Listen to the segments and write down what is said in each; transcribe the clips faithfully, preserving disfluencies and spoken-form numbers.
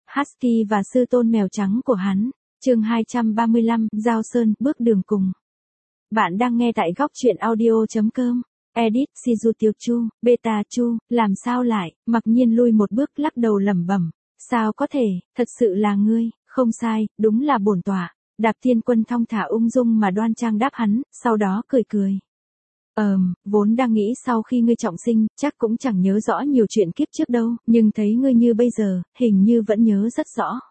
Husky và sư tôn mèo trắng của hắn. Chương hai trăm ba mươi lăm, Giao Sơn, bước đường cùng. Bạn đang nghe tại góc truyện audio chấm com. Edit Shizu Tiêu Chu, Beta Chu, làm sao lại? Mặc Nhiên lui một bước lắc đầu lẩm bẩm. Sao có thể, thật sự là ngươi, không sai, đúng là bổn tọa. Đạp Thiên Quân thong thả ung dung mà đoan trang đáp hắn, sau đó cười cười. Ờm, vốn đang nghĩ sau khi ngươi trọng sinh, chắc cũng chẳng nhớ rõ nhiều chuyện kiếp trước đâu, nhưng thấy ngươi như bây giờ, hình như vẫn nhớ rất rõ.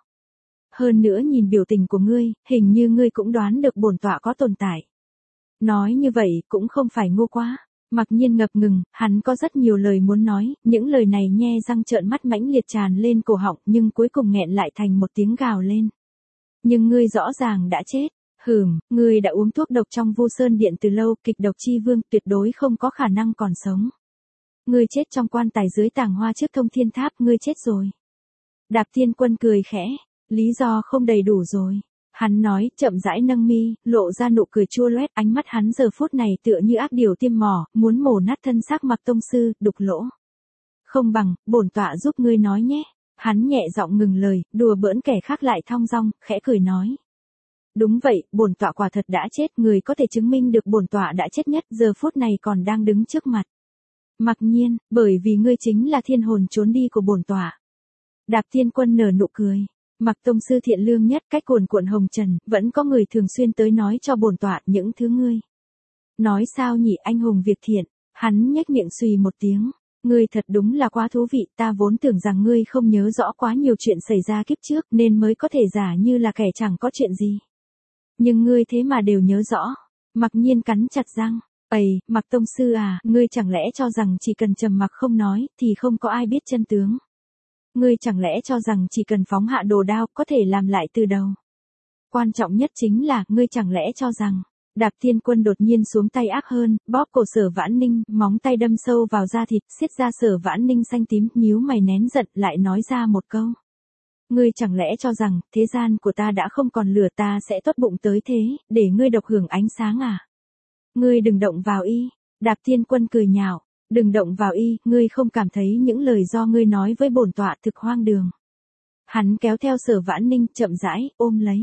Hơn nữa nhìn biểu tình của ngươi, hình như ngươi cũng đoán được bổn tọa có tồn tại. Nói như vậy cũng không phải ngu quá. Mặc Nhiên ngập ngừng, hắn có rất nhiều lời muốn nói, những lời này nhe răng trợn mắt mãnh liệt tràn lên cổ họng nhưng cuối cùng nghẹn lại thành một tiếng gào lên. Nhưng ngươi rõ ràng đã chết. Hừm, ngươi đã uống thuốc độc trong Vu Sơn Điện từ lâu, kịch độc chi vương tuyệt đối không có khả năng còn sống. Ngươi chết trong quan tài dưới tàng hoa trước Thông Thiên Tháp, ngươi chết rồi. Đạp Thiên Quân cười khẽ, lý do không đầy đủ rồi. Hắn nói, chậm rãi nâng mi, lộ ra nụ cười chua loét, ánh mắt hắn giờ phút này tựa như ác điểu tiêm mỏ, muốn mổ nát thân xác Mặc tông sư, đục lỗ. Không bằng, bổn tọa giúp ngươi nói nhé. Hắn nhẹ giọng ngừng lời, đùa bỡn kẻ khác lại thong dong, khẽ cười nói. Đúng vậy, bổn tọa quả thật đã chết, người có thể chứng minh được bổn tọa đã chết nhất, giờ phút này còn đang đứng trước mặt. Mặc Nhiên, bởi vì ngươi chính là thiên hồn trốn đi của bổn tọa. Đạp Thiên Quân nở nụ cười. Mặc tông sư thiện lương nhất, cách cuồn cuộn hồng trần, vẫn có người thường xuyên tới nói cho bổn tọa những thứ ngươi. Nói sao nhỉ, anh hùng việc thiện. Hắn nhếch miệng xùy một tiếng. Ngươi thật đúng là quá thú vị, ta vốn tưởng rằng ngươi không nhớ rõ quá nhiều chuyện xảy ra kiếp trước nên mới có thể giả như là kẻ chẳng có chuyện gì. Nhưng ngươi thế mà đều nhớ rõ. Mặc Nhiên cắn chặt răng. Ây, Mặc tông sư à, ngươi chẳng lẽ cho rằng chỉ cần trầm mặc không nói thì không có ai biết chân tướng. Ngươi chẳng lẽ cho rằng chỉ cần phóng hạ đồ đao có thể làm lại từ đầu. Quan trọng nhất chính là, ngươi chẳng lẽ cho rằng, Đạp Thiên Quân đột nhiên xuống tay ác hơn, bóp cổ Sở Vãn Ninh, móng tay đâm sâu vào da thịt, xiết ra Sở Vãn Ninh xanh tím, nhíu mày nén giận, lại nói ra một câu. Ngươi chẳng lẽ cho rằng, thế gian của ta đã không còn lửa, ta sẽ tốt bụng tới thế, để ngươi độc hưởng ánh sáng à? Ngươi đừng động vào y. Đạp Thiên Quân cười nhạo. Đừng động vào y, ngươi không cảm thấy những lời do ngươi nói với bổn tọa thực hoang đường. Hắn kéo theo Sở Vãn Ninh, chậm rãi, ôm lấy.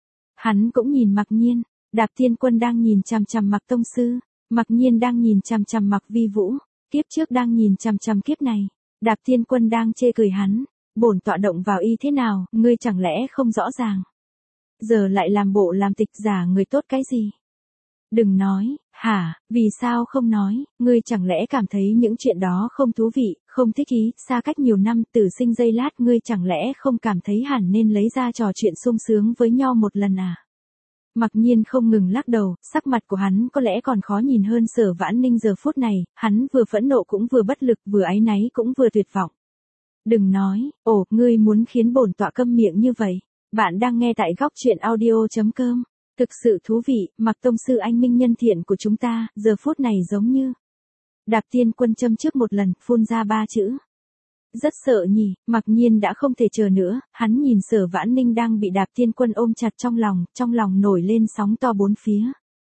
Hắn cũng nhìn Mặc Nhiên. Đạp Thiên Quân đang nhìn chằm chằm Mặc tông sư. Mặc Nhiên đang nhìn chằm chằm Mặc Vi Vũ. Kiếp trước đang nhìn chằm chằm kiếp này. Đạp Thiên Quân đang chê cười hắn. Bổn tọa động vào y thế nào, ngươi chẳng lẽ không rõ ràng. Giờ lại làm bộ làm tịch giả người tốt cái gì. Đừng nói, hả, vì sao không nói, ngươi chẳng lẽ cảm thấy những chuyện đó không thú vị, không thích ý, xa cách nhiều năm, tử sinh giây lát, ngươi chẳng lẽ không cảm thấy hẳn nên lấy ra trò chuyện sung sướng với nhau một lần à? Mặc Nhiên không ngừng lắc đầu, sắc mặt của hắn có lẽ còn khó nhìn hơn Sở Vãn Ninh giờ phút này, hắn vừa phẫn nộ cũng vừa bất lực, vừa áy náy cũng vừa tuyệt vọng. Đừng nói, ồ, ngươi muốn khiến bổn tọa câm miệng như vậy. Bạn đang nghe tại góc truyện audio chấm com. Thực sự thú vị, Mặc tông sư anh minh nhân thiện của chúng ta, giờ phút này giống như. Đạp Thiên Quân châm trước một lần, phun ra ba chữ. Rất sợ nhỉ, Mặc Nhiên đã không thể chờ nữa, hắn nhìn Sở Vãn Ninh đang bị Đạp Thiên Quân ôm chặt trong lòng, trong lòng nổi lên sóng to bốn phía.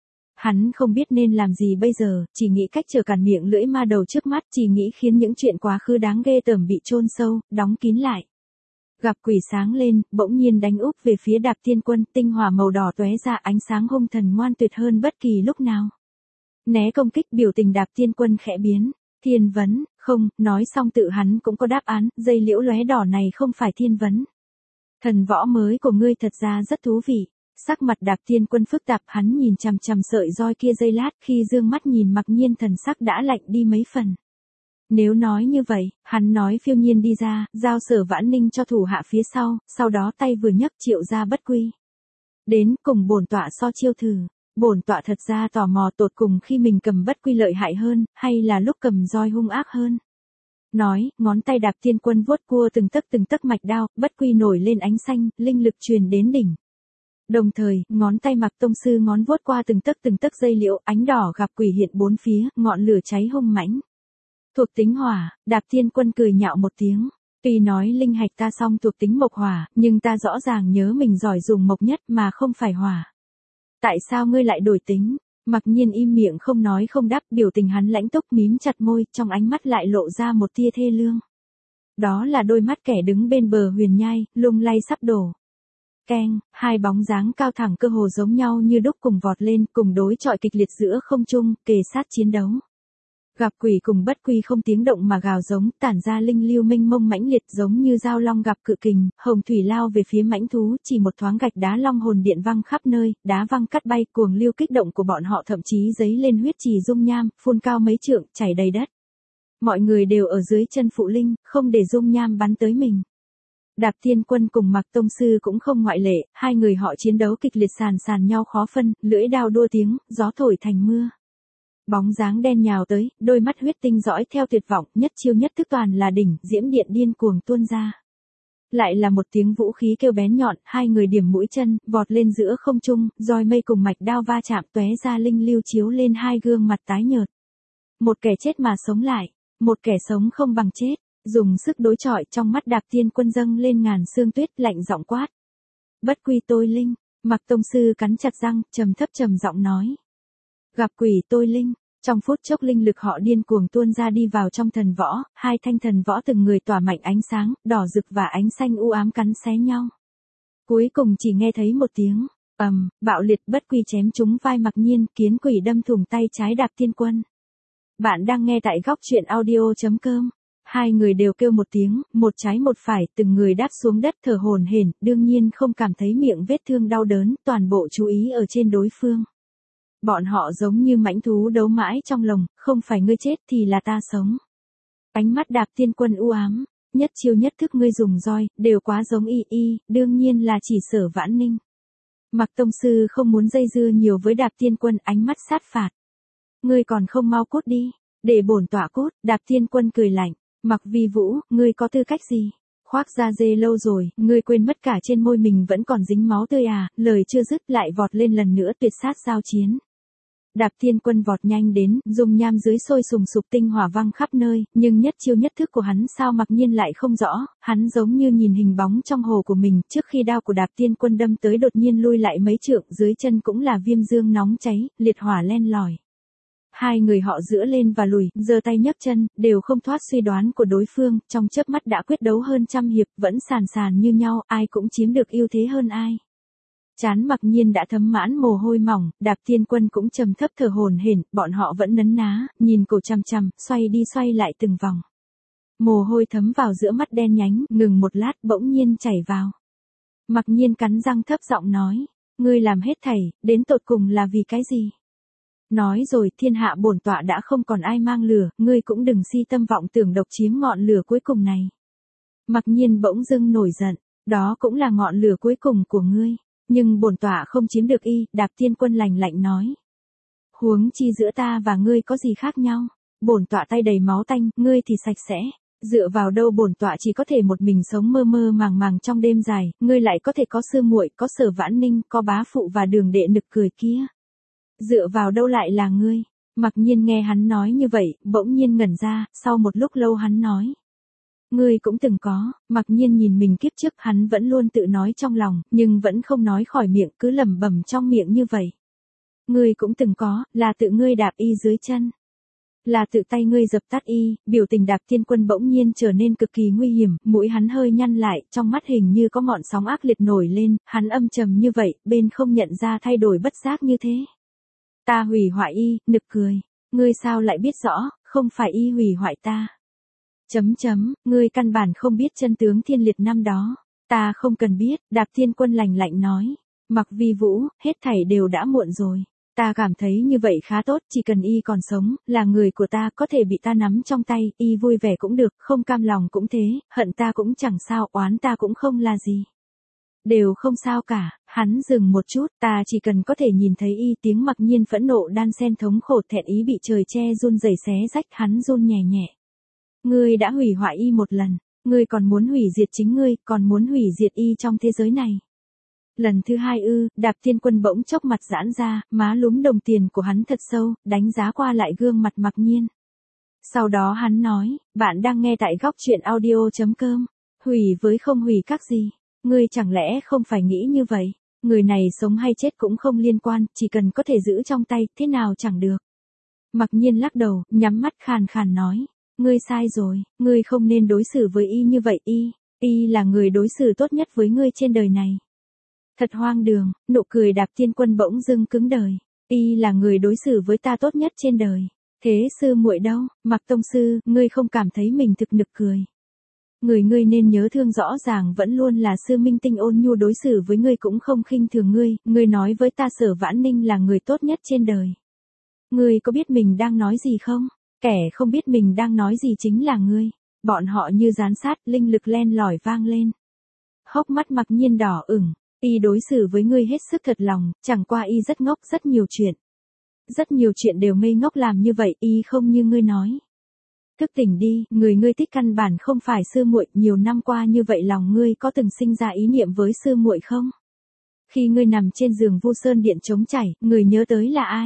Hắn không biết nên làm gì bây giờ, chỉ nghĩ cách trở cản miệng lưỡi ma đầu trước mắt, chỉ nghĩ khiến những chuyện quá khứ đáng ghê tởm bị chôn sâu, đóng kín lại. Gặp quỷ sáng lên, bỗng nhiên đánh úp về phía Đạp Thiên Quân, tinh hỏa màu đỏ tóe ra, ánh sáng hung thần ngoan tuyệt hơn bất kỳ lúc nào. Né công kích, biểu tình Đạp Thiên Quân khẽ biến. Thiên vấn, không, nói xong tự hắn cũng có đáp án, dây liễu lóe đỏ này không phải thiên vấn. Thần võ mới của ngươi thật ra rất thú vị. Sắc mặt Đạp Thiên Quân phức tạp, hắn nhìn chằm chằm sợi roi kia giây lát, khi dương mắt nhìn Mặc Nhiên thần sắc đã lạnh đi mấy phần. Nếu nói như vậy, hắn nói phiêu nhiên đi ra, giao Sở Vãn Ninh cho thủ hạ phía sau, sau đó tay vừa nhấc triệu ra bất quy. Đến cùng bổn tọa so chiêu thử. Bổn tọa thật ra tò mò tột cùng khi mình cầm bất quy lợi hại hơn, hay là lúc cầm roi hung ác hơn. Nói, ngón tay Đạp Thiên Quân vuốt cua từng tấc từng tấc mạch đao, bất quy nổi lên ánh xanh, linh lực truyền đến đỉnh. Đồng thời, ngón tay Mặc tông sư ngón vuốt qua từng tấc từng tấc dây liễu, ánh đỏ gặp quỷ hiện bốn phía, ngọn lửa cháy hung mãnh. Thuộc tính hỏa, Đạp Thiên Quân cười nhạo một tiếng. Tuy nói linh hạch ta song thuộc tính mộc hỏa, nhưng ta rõ ràng nhớ mình giỏi dùng mộc nhất mà không phải hỏa. Tại sao ngươi lại đổi tính? Mặc Nhiên im miệng không nói không đáp, biểu tình hắn lãnh túc mím chặt môi, trong ánh mắt lại lộ ra một tia thê lương. Đó là đôi mắt kẻ đứng bên bờ huyền nhai, lung lay sắp đổ. Keng, hai bóng dáng cao thẳng cơ hồ giống nhau như đúc cùng vọt lên, cùng đối chọi kịch liệt giữa không trung, kề sát chiến đấu. Gặp quỷ cùng bất quy không tiếng động mà gào giống, tản ra linh lưu minh mông mãnh liệt giống như dao long gặp cự kình, hồng thủy lao về phía mãnh thú, chỉ một thoáng gạch đá long hồn điện văng khắp nơi, đá văng cắt bay, cuồng lưu kích động của bọn họ thậm chí giấy lên huyết trì dung nham, phun cao mấy trượng, chảy đầy đất. Mọi người đều ở dưới chân phụ linh, không để dung nham bắn tới mình. Đạp Thiên Quân cùng Mạc Tông Sư cũng không ngoại lệ, hai người họ chiến đấu kịch liệt sàn sàn nhau khó phân, lưỡi đao đua tiếng, gió thổi thành mưa. Bóng dáng đen nhào tới, đôi mắt huyết tinh dõi theo tuyệt vọng, nhất chiêu nhất thức toàn là đỉnh, diễm điện điên cuồng tuôn ra. Lại là một tiếng vũ khí kêu bén nhọn, hai người điểm mũi chân, vọt lên giữa không trung, roi mây cùng mạch đao va chạm tóe ra linh lưu chiếu lên hai gương mặt tái nhợt. Một kẻ chết mà sống lại, một kẻ sống không bằng chết, dùng sức đối chọi trong mắt Đạp Thiên Quân dâng lên ngàn sương tuyết lạnh giọng quát. Bất quy tôi linh, Mạc Tông Sư cắn chặt răng, trầm thấp trầm giọng nói. Gặp quỷ tôi linh, trong phút chốc linh lực họ điên cuồng tuôn ra đi vào trong thần võ, hai thanh thần võ từng người tỏa mạnh ánh sáng, đỏ rực và ánh xanh u ám cắn xé nhau. Cuối cùng chỉ nghe thấy một tiếng, ầm, bạo liệt bất quy chém trúng vai Mặc Nhiên, kiến quỷ đâm thủng tay trái Đạp Thiên Quân. Bạn đang nghe tại góc truyện audio.com. Hai người đều kêu một tiếng, một trái một phải, từng người đáp xuống đất thở hổn hển, đương nhiên không cảm thấy miệng vết thương đau đớn, toàn bộ chú ý ở trên đối phương. Bọn họ giống như mãnh thú đấu mãi trong lồng, không phải ngươi chết thì là ta sống. Ánh mắt Đạp Thiên Quân u ám, nhất chiêu nhất thức ngươi dùng roi, đều quá giống y y, đương nhiên là chỉ Sở Vãn Ninh. Mạc Tông Sư không muốn dây dưa nhiều với Đạp Thiên Quân, ánh mắt sát phạt. Ngươi còn không mau cút đi, để bổn tọa cút. Đạp Thiên Quân cười lạnh, Mạc Vi Vũ, ngươi có tư cách gì? Khoác da dê lâu rồi, ngươi quên mất cả trên môi mình vẫn còn dính máu tươi à? Lời chưa dứt lại vọt lên lần nữa tuyệt sát giao chiến. Đạp Thiên Quân vọt nhanh đến, dung nham dưới sôi sùng sục tinh hỏa văng khắp nơi, nhưng nhất chiêu nhất thức của hắn sao Mặc Nhiên lại không rõ, hắn giống như nhìn hình bóng trong hồ của mình, trước khi đao của Đạp Thiên Quân đâm tới đột nhiên lui lại mấy trượng, dưới chân cũng là viêm dương nóng cháy, liệt hỏa len lỏi. Hai người họ giữa lên và lùi, giơ tay nhấc chân, đều không thoát suy đoán của đối phương, trong chớp mắt đã quyết đấu hơn trăm hiệp, vẫn sàn sàn như nhau, ai cũng chiếm được ưu thế hơn ai. Chán Mặc Nhiên đã thấm mãn mồ hôi mỏng, Đạp Thiên Quân cũng trầm thấp thở hổn hển, bọn họ vẫn nấn ná, nhìn cổ chằm chằm, xoay đi xoay lại từng vòng. Mồ hôi thấm vào giữa mắt đen nhánh, ngừng một lát bỗng nhiên chảy vào. Mặc Nhiên cắn răng thấp giọng nói, ngươi làm hết thảy, đến tột cùng là vì cái gì? Nói rồi, thiên hạ bổn tọa đã không còn ai mang lửa, ngươi cũng đừng si tâm vọng tưởng độc chiếm ngọn lửa cuối cùng này. Mặc Nhiên bỗng dưng nổi giận, đó cũng là ngọn lửa cuối cùng của ngươi, nhưng bổn tọa không chiếm được y. Đạp Thiên Quân lạnh lạnh nói. Huống chi giữa ta và ngươi có gì khác nhau? Bổn tọa tay đầy máu tanh, ngươi thì sạch sẽ. Dựa vào đâu bổn tọa chỉ có thể một mình sống mơ mơ màng màng trong đêm dài, ngươi lại có thể có sư muội, có Sở Vãn Ninh, có bá phụ và Đường đệ nực cười kia. Dựa vào đâu lại là ngươi? Mặc Nhiên nghe hắn nói như vậy, bỗng nhiên ngẩn ra, sau một lúc lâu hắn nói. Ngươi cũng từng có. Mặc Nhiên nhìn mình kiếp trước, hắn vẫn luôn tự nói trong lòng, nhưng vẫn không nói khỏi miệng, cứ lẩm bẩm trong miệng như vậy. Ngươi cũng từng có, là tự ngươi đạp y dưới chân. Là tự tay ngươi dập tắt y. Biểu tình Đạp Thiên Quân bỗng nhiên trở nên cực kỳ nguy hiểm, mũi hắn hơi nhăn lại, trong mắt hình như có ngọn sóng ác liệt nổi lên, hắn âm trầm như vậy, bên không nhận ra thay đổi bất giác như thế. Ta hủy hoại y, nực cười. Ngươi sao lại biết rõ, không phải y hủy hoại ta. Chấm chấm, ngươi căn bản không biết chân tướng thiên liệt năm đó. Ta không cần biết, Đạp Thiên Quân lạnh lạnh nói. Mặc Vi Vũ, hết thảy đều đã muộn rồi. Ta cảm thấy như vậy khá tốt, chỉ cần y còn sống, là người của ta, có thể bị ta nắm trong tay, y vui vẻ cũng được, không cam lòng cũng thế, hận ta cũng chẳng sao, oán ta cũng không là gì. Đều không sao cả. Hắn dừng một chút, ta chỉ cần có thể nhìn thấy y. Tiếng Mặc Nhiên phẫn nộ đan xen thống khổ thẹn ý bị trời che run rẩy xé rách, hắn run nhẹ nhẹ. Ngươi đã hủy hoại y một lần, ngươi còn muốn hủy diệt chính ngươi, còn muốn hủy diệt y trong thế giới này. Lần thứ hai ư? Đạp Thiên Quân bỗng chốc mặt giãn ra, má lúm đồng tiền của hắn thật sâu, đánh giá qua lại gương mặt Mặc Nhiên. Sau đó hắn nói, bạn đang nghe tại góc truyện audio.com. Hủy với không hủy các gì? Ngươi chẳng lẽ không phải nghĩ như vậy? Người này sống hay chết cũng không liên quan, chỉ cần có thể giữ trong tay, thế nào chẳng được. Mặc Nhiên lắc đầu, nhắm mắt khàn khàn nói. Ngươi sai rồi, ngươi không nên đối xử với y như vậy y, y là người đối xử tốt nhất với ngươi trên đời này. Thật hoang đường, nụ cười Đạp Thiên Quân bỗng dưng cứng đời. Y là người đối xử với ta tốt nhất trên đời. Thế sư muội đâu, Mạc tông sư, ngươi không cảm thấy mình thực nực cười. Người ngươi nên nhớ thương rõ ràng vẫn luôn là sư minh tinh ôn nhu đối xử với ngươi cũng không khinh thường ngươi, ngươi nói với ta Sở Vãn Ninh là người tốt nhất trên đời. Ngươi có biết mình đang nói gì không? Kẻ không biết mình đang nói gì chính là ngươi. Bọn họ như gián sát, linh lực len lỏi vang lên. Hốc mắt Mặc Nhiên đỏ ửng, y đối xử với ngươi hết sức thật lòng, chẳng qua y rất ngốc rất nhiều chuyện. Rất nhiều chuyện đều ngây ngốc làm như vậy, y không như ngươi nói. Thức tỉnh đi, người ngươi thích căn bản không phải sư muội, nhiều năm qua như vậy lòng ngươi có từng sinh ra ý niệm với sư muội không? Khi ngươi nằm trên giường Vu Sơn Điện trống chảy, người nhớ tới là ai?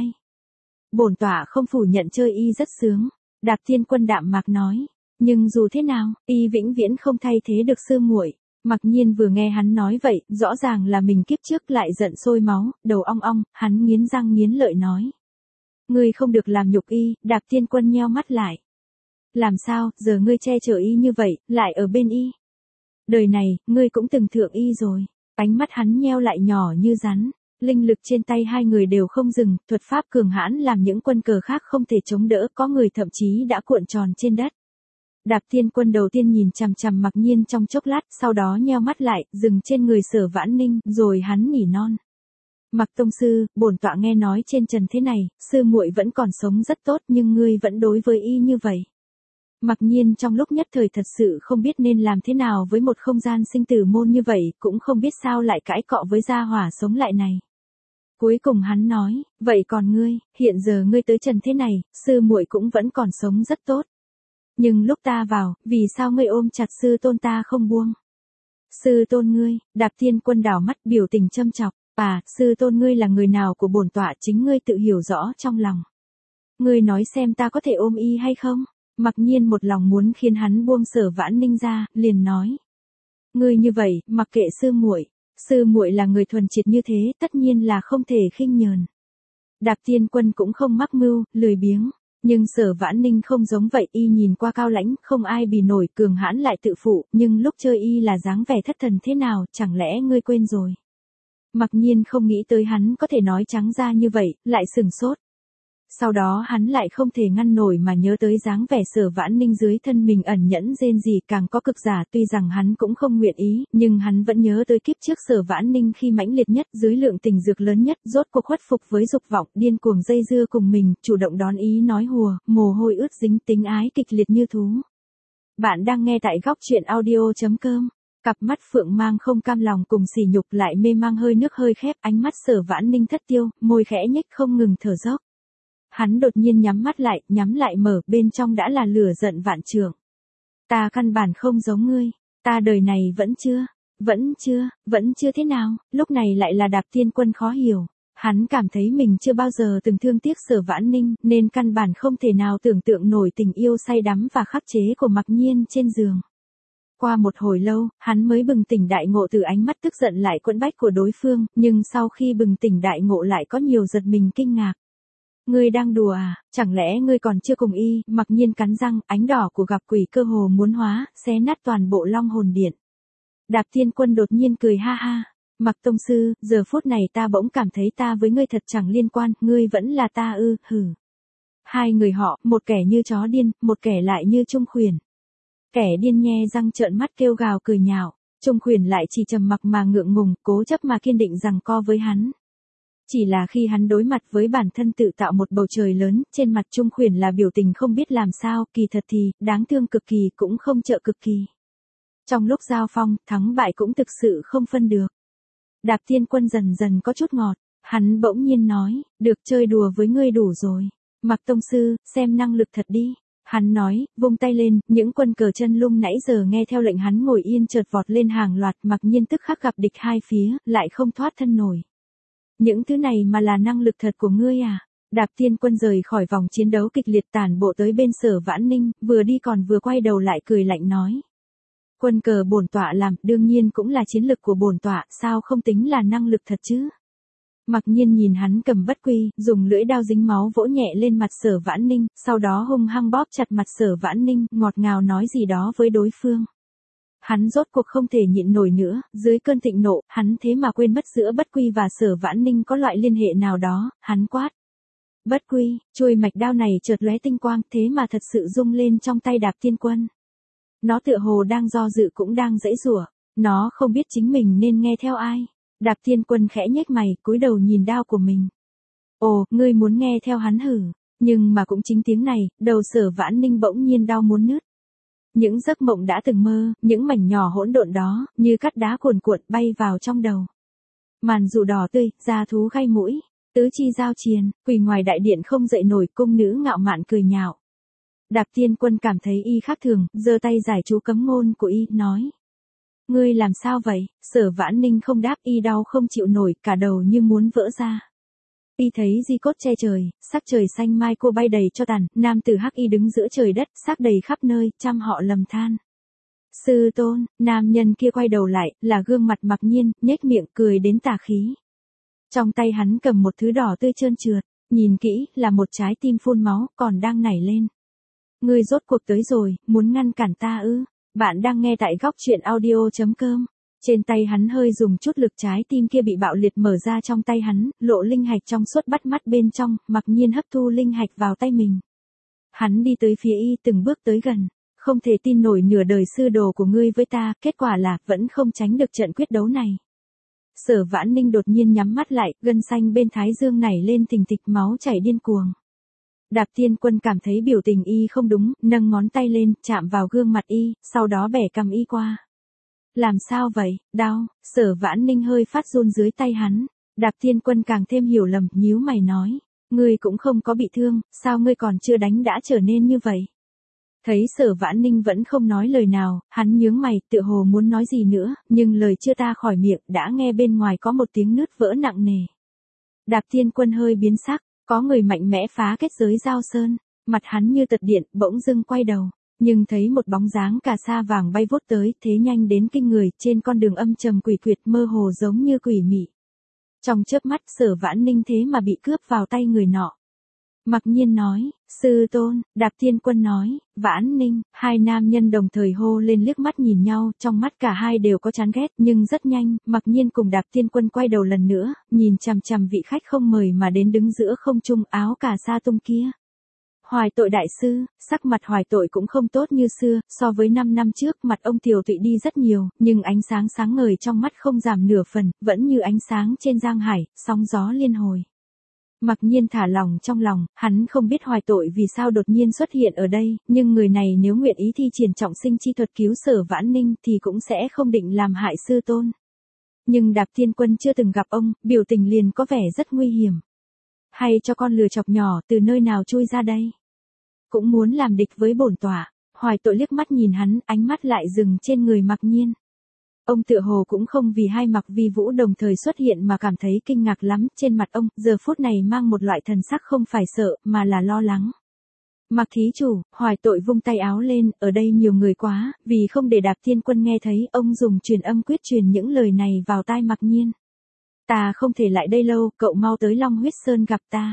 Bổn tọa không phủ nhận chơi y rất sướng, Đạp Thiên Quân đạm mạc nói, nhưng dù thế nào, y vĩnh viễn không thay thế được sư muội. Mặc Nhiên vừa nghe hắn nói vậy, rõ ràng là mình kiếp trước lại giận sôi máu, đầu ong ong, hắn nghiến răng nghiến lợi nói. Ngươi không được làm nhục y, Đạp Thiên Quân nheo mắt lại. Làm sao, giờ ngươi che chở y như vậy, lại ở bên y. Đời này, ngươi cũng từng thượng y rồi. Ánh mắt hắn nheo lại nhỏ như rắn. Linh lực trên tay hai người đều không dừng, thuật pháp cường hãn làm những quân cờ khác không thể chống đỡ, có người thậm chí đã cuộn tròn trên đất. Đạp Thiên Quân đầu tiên nhìn chằm chằm Mặc Nhiên trong chốc lát, sau đó nheo mắt lại, dừng trên người Sở Vãn Ninh, rồi hắn nỉ non. Mặc tông sư, bổn tọa nghe nói trên trần thế này, sư muội vẫn còn sống rất tốt nhưng ngươi vẫn đối với y như vậy. Mặc Nhiên trong lúc nhất thời thật sự không biết nên làm thế nào với một không gian sinh tử môn như vậy, cũng không biết sao lại cãi cọ với gia hỏa sống lại này. Cuối cùng hắn nói, vậy còn ngươi, hiện giờ ngươi tới trần thế này, sư muội cũng vẫn còn sống rất tốt. Nhưng lúc ta vào, vì sao ngươi ôm chặt sư tôn ta không buông? Sư tôn ngươi, Đạp Thiên Quân đảo mắt biểu tình châm chọc, à, sư tôn ngươi là người nào của bổn tọa chính ngươi tự hiểu rõ trong lòng. Ngươi nói xem ta có thể ôm y hay không? Mặc Nhiên một lòng muốn khiến hắn buông Sở Vãn Ninh ra, liền nói. Ngươi như vậy, mặc kệ sư muội, sư muội là người thuần triệt như thế, tất nhiên là không thể khinh nhờn. Đạp Thiên Quân cũng không mắc mưu, lười biếng. Nhưng Sở Vãn Ninh không giống vậy, y nhìn qua cao lãnh, không ai bì nổi, cường hãn lại tự phụ, nhưng lúc chơi y là dáng vẻ thất thần thế nào, chẳng lẽ ngươi quên rồi? Mặc Nhiên không nghĩ tới hắn có thể nói trắng ra như vậy, lại sừng sốt. Sau đó hắn lại không thể ngăn nổi mà nhớ tới dáng vẻ Sở Vãn Ninh dưới thân mình ẩn nhẫn rên rỉ, càng có cực giả, tuy rằng hắn cũng không nguyện ý, nhưng hắn vẫn nhớ tới kiếp trước Sở Vãn Ninh khi mãnh liệt nhất, dưới lượng tình dược lớn nhất, rốt cuộc khuất phục với dục vọng, điên cuồng dây dưa cùng mình, chủ động đón ý nói hùa, mồ hôi ướt dính, tính ái kịch liệt như thú. Bạn đang nghe tại góc truyện audio chấm com. Cặp mắt Phượng Mang không cam lòng cùng sỉ nhục lại mê mang hơi nước hơi khép, ánh mắt Sở Vãn Ninh thất tiêu, môi khẽ nhếch không ngừng thở dốc. Hắn đột nhiên nhắm mắt lại, nhắm lại mở, bên trong đã là lửa giận vạn trượng. Ta căn bản không giống ngươi, ta đời này vẫn chưa, vẫn chưa, vẫn chưa thế nào, lúc này lại là Đạp Thiên Quân khó hiểu. Hắn cảm thấy mình chưa bao giờ từng thương tiếc Sở Vãn Ninh, nên căn bản không thể nào tưởng tượng nổi tình yêu say đắm và khắc chế của Mặc Nhiên trên giường. Qua một hồi lâu, hắn mới bừng tỉnh đại ngộ từ ánh mắt tức giận lại quẫn bách của đối phương, nhưng sau khi bừng tỉnh đại ngộ lại có nhiều giật mình kinh ngạc. Ngươi đang đùa à, chẳng lẽ ngươi còn chưa cùng y? Mặc Nhiên cắn răng, ánh đỏ của gặp quỷ cơ hồ muốn hóa, xé nát toàn bộ Long Hồn Điện. Đạp Thiên Quân đột nhiên cười ha ha. Mặc tông sư, giờ phút này ta bỗng cảm thấy ta với ngươi thật chẳng liên quan, ngươi vẫn là ta ư, hử. Hai người họ, một kẻ như chó điên, một kẻ lại như Trung Khuyển. Kẻ điên nhe răng trợn mắt kêu gào cười nhạo, Trung Khuyển lại chỉ trầm mặc mà ngượng ngùng, cố chấp mà kiên định giằng co với hắn. Chỉ là khi hắn đối mặt với bản thân tự tạo một bầu trời lớn, trên mặt Trung Khuyển là biểu tình không biết làm sao, kỳ thật thì, đáng thương cực kỳ cũng không trợ cực kỳ. Trong lúc giao phong, thắng bại cũng thực sự không phân được. Đạp Thiên Quân dần dần có chút ngọt, hắn bỗng nhiên nói, được chơi đùa với ngươi đủ rồi. Mặc tông sư, xem năng lực thật đi. Hắn nói, vung tay lên, những quân cờ chân lung nãy giờ nghe theo lệnh hắn ngồi yên chợt vọt lên hàng loạt, Mặc Nhiên tức khắc gặp địch hai phía, lại không thoát thân nổi. Những thứ này mà là năng lực thật của ngươi à? Đạp Thiên Quân rời khỏi vòng chiến đấu kịch liệt tản bộ tới bên Sở Vãn Ninh, vừa đi còn vừa quay đầu lại cười lạnh nói. Quân cờ bổn tọa làm, đương nhiên cũng là chiến lực của bổn tọa, sao không tính là năng lực thật chứ? Mặc nhiên nhìn hắn cầm bất quy, dùng lưỡi dao dính máu vỗ nhẹ lên mặt Sở Vãn Ninh, sau đó hung hăng bóp chặt mặt Sở Vãn Ninh, ngọt ngào nói gì đó với đối phương. Hắn rốt cuộc không thể nhịn nổi nữa, dưới cơn thịnh nộ, hắn thế mà quên mất giữa bất quy và Sở Vãn Ninh có loại liên hệ nào đó, hắn quát. Bất quy, chuôi mạch đao này chợt lóe tinh quang, thế mà thật sự rung lên trong tay Đạp Thiên Quân. Nó tựa hồ đang do dự cũng đang giãy giụa, nó không biết chính mình nên nghe theo ai. Đạp Thiên Quân khẽ nhếch mày, cúi đầu nhìn đao của mình. Ồ, ngươi muốn nghe theo hắn hử? Nhưng mà cũng chính tiếng này, đầu Sở Vãn Ninh bỗng nhiên đau muốn nứt. Những giấc mộng đã từng mơ, những mảnh nhỏ hỗn độn đó, như cát đá cuồn cuộn bay vào trong đầu. Màn dù đỏ tươi, da thú gai mũi, tứ chi giao triền, quỳ ngoài đại điện không dậy nổi, cung nữ ngạo mạn cười nhạo. Đạp Thiên Quân cảm thấy y khác thường, giơ tay giải chú cấm ngôn của y, nói. Ngươi làm sao vậy? Sở Vãn Ninh không đáp, y đau không chịu nổi, cả đầu như muốn vỡ ra. Y thấy di cốt che trời, sắc trời xanh mai cô bay đầy cho tàn, nam tử hắc y đứng giữa trời đất, xác đầy khắp nơi, trăm họ lầm than. Sư tôn, nam nhân kia quay đầu lại, là gương mặt Mặc Nhiên, nhếch miệng cười đến tà khí. Trong tay hắn cầm một thứ đỏ tươi trơn trượt, nhìn kỹ, là một trái tim phun máu, còn đang nảy lên. Ngươi rốt cuộc tới rồi, muốn ngăn cản ta ư? Bạn đang nghe tại góc truyện audio chấm com. Trên tay hắn hơi dùng chút lực, trái tim kia bị bạo liệt mở ra trong tay hắn, lộ linh hạch trong suốt bắt mắt bên trong, Mặc Nhiên hấp thu linh hạch vào tay mình. Hắn đi tới phía y, từng bước tới gần. Không thể tin nổi nửa đời sư đồ của ngươi với ta, kết quả là vẫn không tránh được trận quyết đấu này. Sở Vãn Ninh đột nhiên nhắm mắt lại, gân xanh bên thái dương nảy lên thình thịch, máu chảy điên cuồng. Đạp Thiên Quân cảm thấy biểu tình y không đúng, nâng ngón tay lên, chạm vào gương mặt y, sau đó bẻ cằm y qua. Làm sao vậy, đau? Sở Vãn Ninh hơi phát run dưới tay hắn. Đạp Thiên Quân càng thêm hiểu lầm, nhíu mày nói. Ngươi cũng không có bị thương, sao ngươi còn chưa đánh đã trở nên như vậy? Thấy Sở Vãn Ninh vẫn không nói lời nào, hắn nhướng mày, tựa hồ muốn nói gì nữa, nhưng lời chưa ta khỏi miệng, đã nghe bên ngoài có một tiếng nứt vỡ nặng nề. Đạp Thiên Quân hơi biến sắc, có người mạnh mẽ phá kết giới giao sơn, mặt hắn như tật điện, bỗng dưng quay đầu, nhưng thấy một bóng dáng cà sa vàng bay vút tới, thế nhanh đến kinh người, trên con đường âm trầm quỷ quyệt, mơ hồ giống như quỷ mị. Trong chớp mắt, Sở Vãn Ninh thế mà bị cướp vào tay người nọ. Mặc Nhiên nói, sư tôn. Đạp Thiên Quân nói, Vãn Ninh. Hai nam nhân đồng thời hô lên, liếc mắt nhìn nhau, trong mắt cả hai đều có chán ghét, nhưng rất nhanh, Mặc Nhiên cùng Đạp Thiên Quân quay đầu lần nữa, nhìn chằm chằm vị khách không mời mà đến đứng giữa không trung, áo cà sa tung kia. Hoài Tội đại sư. Sắc mặt Hoài Tội cũng không tốt như xưa, so với năm năm trước, mặt ông tiều tụy đi rất nhiều, nhưng ánh sáng sáng ngời trong mắt không giảm nửa phần, vẫn như ánh sáng trên giang hải, sóng gió liên hồi. Mặc Nhiên thả lòng trong lòng, hắn không biết Hoài Tội vì sao đột nhiên xuất hiện ở đây, nhưng người này nếu nguyện ý thi triển trọng sinh chi thuật cứu Sở Vãn Ninh thì cũng sẽ không định làm hại sư tôn. Nhưng Đạp Thiên Quân chưa từng gặp ông, biểu tình liền có vẻ rất nguy hiểm. Hay cho con lừa chọc nhỏ từ nơi nào chui ra đây? Cũng muốn làm địch với bổn tọa. Hoài Tội liếc mắt nhìn hắn, ánh mắt lại dừng trên người Mặc Nhiên. Ông tựa hồ cũng không vì hai Mặc Vi Vũ đồng thời xuất hiện mà cảm thấy kinh ngạc lắm, trên mặt ông, giờ phút này mang một loại thần sắc không phải sợ, mà là lo lắng. Mặc thí chủ. Hoài Tội vung tay áo lên, ở đây nhiều người quá, vì không để Đạp Thiên Quân nghe thấy, ông dùng truyền âm quyết truyền những lời này vào tai Mặc Nhiên. Ta không thể lại đây lâu, cậu mau tới Long Huyết Sơn gặp ta.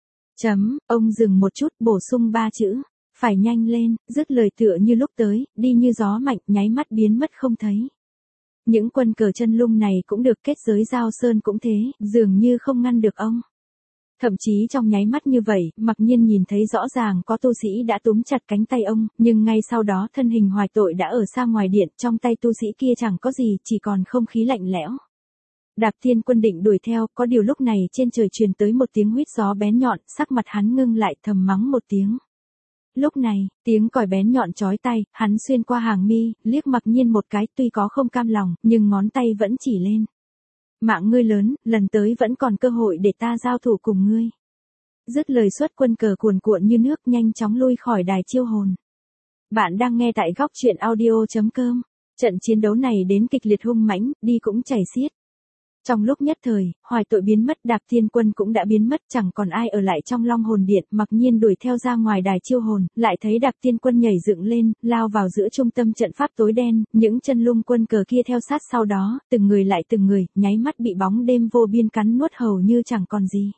Chấm, ông dừng một chút, bổ sung ba chữ. Phải nhanh lên, dứt lời tựa như lúc tới, đi như gió mạnh, nháy mắt biến mất không thấy. Những quân cờ chân lung này cũng được, kết giới giao sơn cũng thế, dường như không ngăn được ông. Thậm chí trong nháy mắt như vậy, Mặc Nhiên nhìn thấy rõ ràng có tu sĩ đã túm chặt cánh tay ông, nhưng ngay sau đó thân hình Hoài Tội đã ở xa ngoài điện, trong tay tu sĩ kia chẳng có gì, chỉ còn không khí lạnh lẽo. Đạp Thiên Quân định đuổi theo, có điều lúc này trên trời truyền tới một tiếng huýt gió bén nhọn, sắc mặt hắn ngưng lại, thầm mắng một tiếng. Lúc này, tiếng còi bén nhọn chói tai, hắn xuyên qua hàng mi, liếc Mặc Nhiên một cái, tuy có không cam lòng, nhưng ngón tay vẫn chỉ lên. Mạng ngươi lớn, lần tới vẫn còn cơ hội để ta giao thủ cùng ngươi. Dứt lời xuất quân cờ cuồn cuộn như nước, nhanh chóng lui khỏi đài chiêu hồn. Bạn đang nghe tại góc truyện audio chấm com. Trận chiến đấu này đến kịch liệt hung mãnh, đi cũng chảy xiết. Trong lúc nhất thời, hoài tội biến mất, Đạp Thiên Quân cũng đã biến mất, chẳng còn ai ở lại trong Long Hồn Điện, mặc nhiên đuổi theo ra ngoài đài chiêu hồn, lại thấy Đạp Thiên Quân nhảy dựng lên, lao vào giữa trung tâm trận pháp tối đen, những chân lung quân cờ kia theo sát sau đó, từng người lại từng người, nháy mắt bị bóng đêm vô biên cắn nuốt hầu như chẳng còn gì.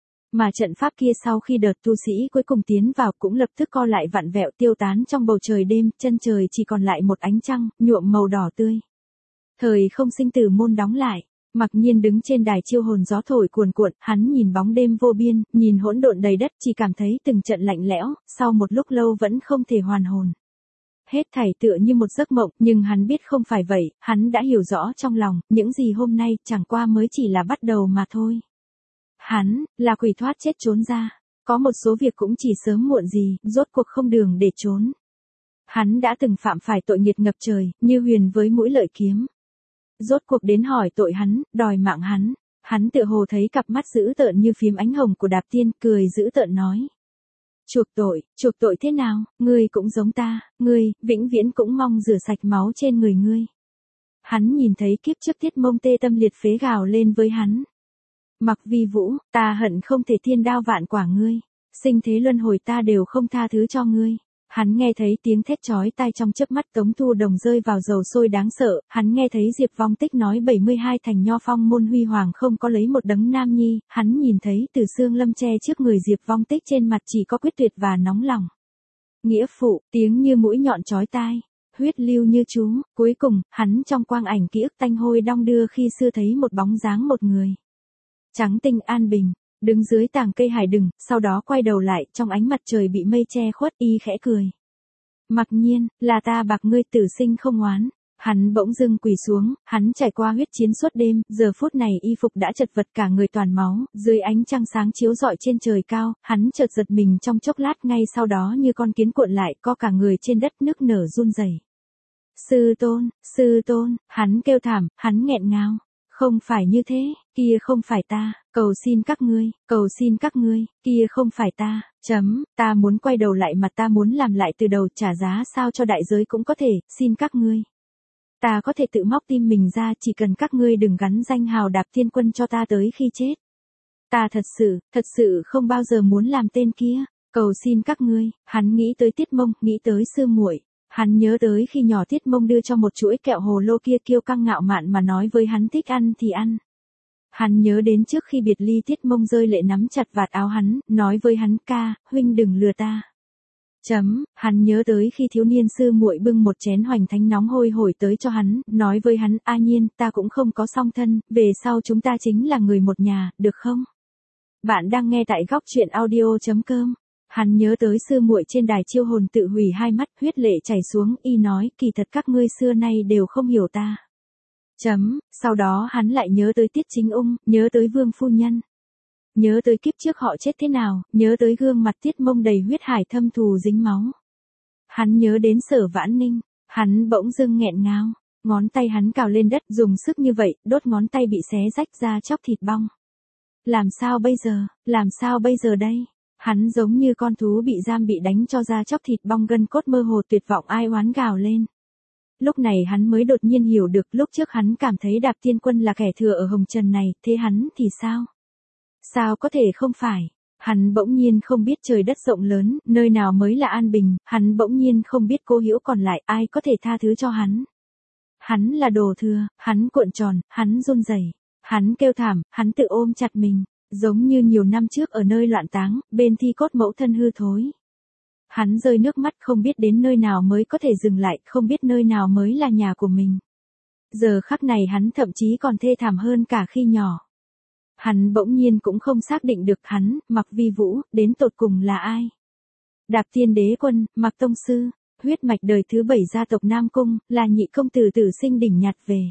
Mà trận pháp kia sau khi đợt tu sĩ cuối cùng tiến vào cũng lập tức co lại vặn vẹo tiêu tán trong bầu trời đêm, chân trời chỉ còn lại một ánh trăng, nhuộm màu đỏ tươi. Thời không sinh tử môn đóng lại. Mặc nhiên đứng trên đài chiêu hồn, gió thổi cuồn cuộn, hắn nhìn bóng đêm vô biên, nhìn hỗn độn đầy đất, chỉ cảm thấy từng trận lạnh lẽo, sau một lúc lâu vẫn không thể hoàn hồn. Hết thảy tựa như một giấc mộng, nhưng hắn biết không phải vậy, hắn đã hiểu rõ trong lòng, những gì hôm nay chẳng qua mới chỉ là bắt đầu mà thôi. Hắn, là quỷ thoát chết trốn ra, có một số việc cũng chỉ sớm muộn gì, rốt cuộc không đường để trốn. Hắn đã từng phạm phải tội nghiệt ngập trời, như huyền với mũi lợi kiếm. Rốt cuộc đến hỏi tội hắn, đòi mạng hắn. Hắn tựa hồ thấy cặp mắt dữ tợn như phím ánh hồng của Đạp Tiên, cười dữ tợn nói. Chuộc tội, chuộc tội thế nào, ngươi cũng giống ta, ngươi, vĩnh viễn cũng mong rửa sạch máu trên người ngươi. Hắn nhìn thấy kiếp trước Tiết Mông tê tâm liệt phế gào lên với hắn. Mặc Vi Vũ, ta hận không thể thiên đao vạn quả ngươi, sinh thế luân hồi ta đều không tha thứ cho ngươi. Hắn nghe thấy tiếng thét chói tai trong chớp mắt, Tống Thu Đồng rơi vào dầu sôi đáng sợ, hắn nghe thấy Diệp Vong Tích nói bảy mươi hai thành nho phong môn huy hoàng không có lấy một đấng nam nhi, hắn nhìn thấy Từ Xương Lâm che trước người Diệp Vong Tích trên mặt chỉ có quyết tuyệt và nóng lòng. Nghĩa phụ, tiếng như mũi nhọn chói tai, huyết lưu như chú, cuối cùng, hắn trong quang ảnh ký ức tanh hôi đong đưa khi xưa thấy một bóng dáng một người. Trắng tinh an bình. Đứng dưới tàng cây hải đừng, sau đó quay đầu lại, trong ánh mặt trời bị mây che khuất, y khẽ cười. Mặc nhiên, là ta bạc ngươi tử sinh không oán. Hắn bỗng dưng quỳ xuống, hắn trải qua huyết chiến suốt đêm, giờ phút này y phục đã chật vật cả người toàn máu, dưới ánh trăng sáng chiếu rọi trên trời cao, hắn chợt giật mình trong chốc lát, ngay sau đó như con kiến cuộn lại, co cả người trên đất nức nở run rẩy. Sư tôn, sư tôn, hắn kêu thảm, hắn nghẹn ngào. Không phải như thế, kia không phải ta, cầu xin các ngươi, cầu xin các ngươi, kia không phải ta, chấm, ta muốn quay đầu lại mà ta muốn làm lại từ đầu, trả giá sao cho đại giới cũng có thể, xin các ngươi. Ta có thể tự móc tim mình ra, chỉ cần các ngươi đừng gắn danh hào Đạp Thiên Quân cho ta tới khi chết. Ta thật sự, thật sự không bao giờ muốn làm tên kia, cầu xin các ngươi. Hắn nghĩ tới Tiết Mông, nghĩ tới sư muội. Hắn nhớ tới khi nhỏ Tiết Mông đưa cho một chuỗi kẹo hồ lô kia, kiêu căng ngạo mạn mà nói với hắn thích ăn thì ăn. Hắn nhớ đến trước khi biệt ly Tiết Mông rơi lệ nắm chặt vạt áo hắn, nói với hắn, ca, huynh đừng lừa ta. Chấm, hắn nhớ tới khi thiếu niên sư muội bưng một chén hoành thánh nóng hôi hổi tới cho hắn, nói với hắn, a nhiên, ta cũng không có song thân, về sau chúng ta chính là người một nhà, được không? Bạn đang nghe tại góc truyện audio chấm com. Hắn nhớ tới sư muội trên đài chiêu hồn tự hủy hai mắt, huyết lệ chảy xuống, y nói, kỳ thật các ngươi xưa nay đều không hiểu ta. Chấm, sau đó hắn lại nhớ tới Tiết Chính Ung, nhớ tới Vương phu nhân. Nhớ tới kiếp trước họ chết thế nào, nhớ tới gương mặt Tiết Mông đầy huyết hải thâm thù dính máu. Hắn nhớ đến Sở Vãn Ninh, hắn bỗng dưng nghẹn ngào, ngón tay hắn cào lên đất, dùng sức như vậy, đốt ngón tay bị xé rách ra chóc thịt bong. Làm sao bây giờ, làm sao bây giờ đây? Hắn giống như con thú bị giam bị đánh cho ra chóc thịt bong, gân cốt mơ hồ, tuyệt vọng ai oán gào lên. Lúc này hắn mới đột nhiên hiểu được, lúc trước hắn cảm thấy Đạp Thiên Quân là kẻ thừa ở hồng trần này, thế hắn thì sao? Sao có thể không phải? Hắn bỗng nhiên không biết trời đất rộng lớn, nơi nào mới là an bình, hắn bỗng nhiên không biết Cố Hữu còn lại, ai có thể tha thứ cho hắn. Hắn là đồ thừa, hắn cuộn tròn, hắn run rẩy, hắn kêu thảm, hắn tự ôm chặt mình. Giống như nhiều năm trước ở nơi loạn táng, bên thi cốt mẫu thân hư thối. Hắn rơi nước mắt, không biết đến nơi nào mới có thể dừng lại, không biết nơi nào mới là nhà của mình. Giờ khắc này hắn thậm chí còn thê thảm hơn cả khi nhỏ. Hắn bỗng nhiên cũng không xác định được hắn, Mặc Vi Vũ, đến tột cùng là ai. Đạp Thiên Đế Quân, Mặc Tông Sư, huyết mạch đời thứ bảy gia tộc Nam Cung, là nhị công tử tử sinh đỉnh nhặt về.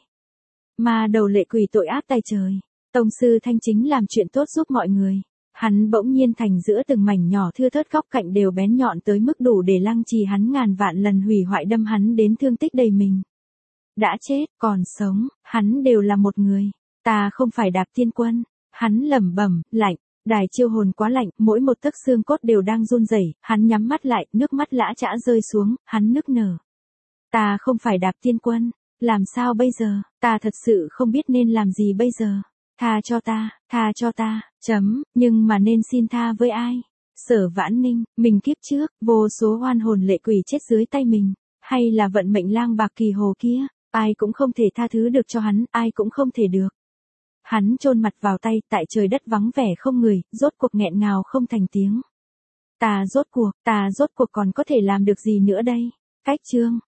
Mà đầu lệ quỷ tội ác tay trời. Tông sư Thanh chính làm chuyện tốt giúp mọi người. Hắn bỗng nhiên thành giữa từng mảnh nhỏ thưa thớt, góc cạnh đều bén nhọn tới mức đủ để lăng trì hắn ngàn vạn lần, hủy hoại đâm hắn đến thương tích đầy mình. Đã chết, còn sống, hắn đều là một người. Ta không phải Đạp Thiên Quân. Hắn lẩm bẩm, lạnh, đài chiêu hồn quá lạnh, mỗi một tấc xương cốt đều đang run rẩy. Hắn nhắm mắt lại, nước mắt lã chã rơi xuống, hắn nức nở. Ta không phải Đạp Thiên Quân. Làm sao bây giờ, ta thật sự không biết nên làm gì bây giờ. Tha cho ta, tha cho ta, chấm, nhưng mà nên xin tha với ai? Sở Vãn Ninh, mình kiếp trước, vô số oan hồn lệ quỷ chết dưới tay mình, hay là vận mệnh lang bạc kỳ hồ kia, ai cũng không thể tha thứ được cho hắn, ai cũng không thể được. Hắn chôn mặt vào tay, tại trời đất vắng vẻ không người, rốt cuộc nghẹn ngào không thành tiếng. Ta rốt cuộc, ta rốt cuộc còn có thể làm được gì nữa đây? Cách chương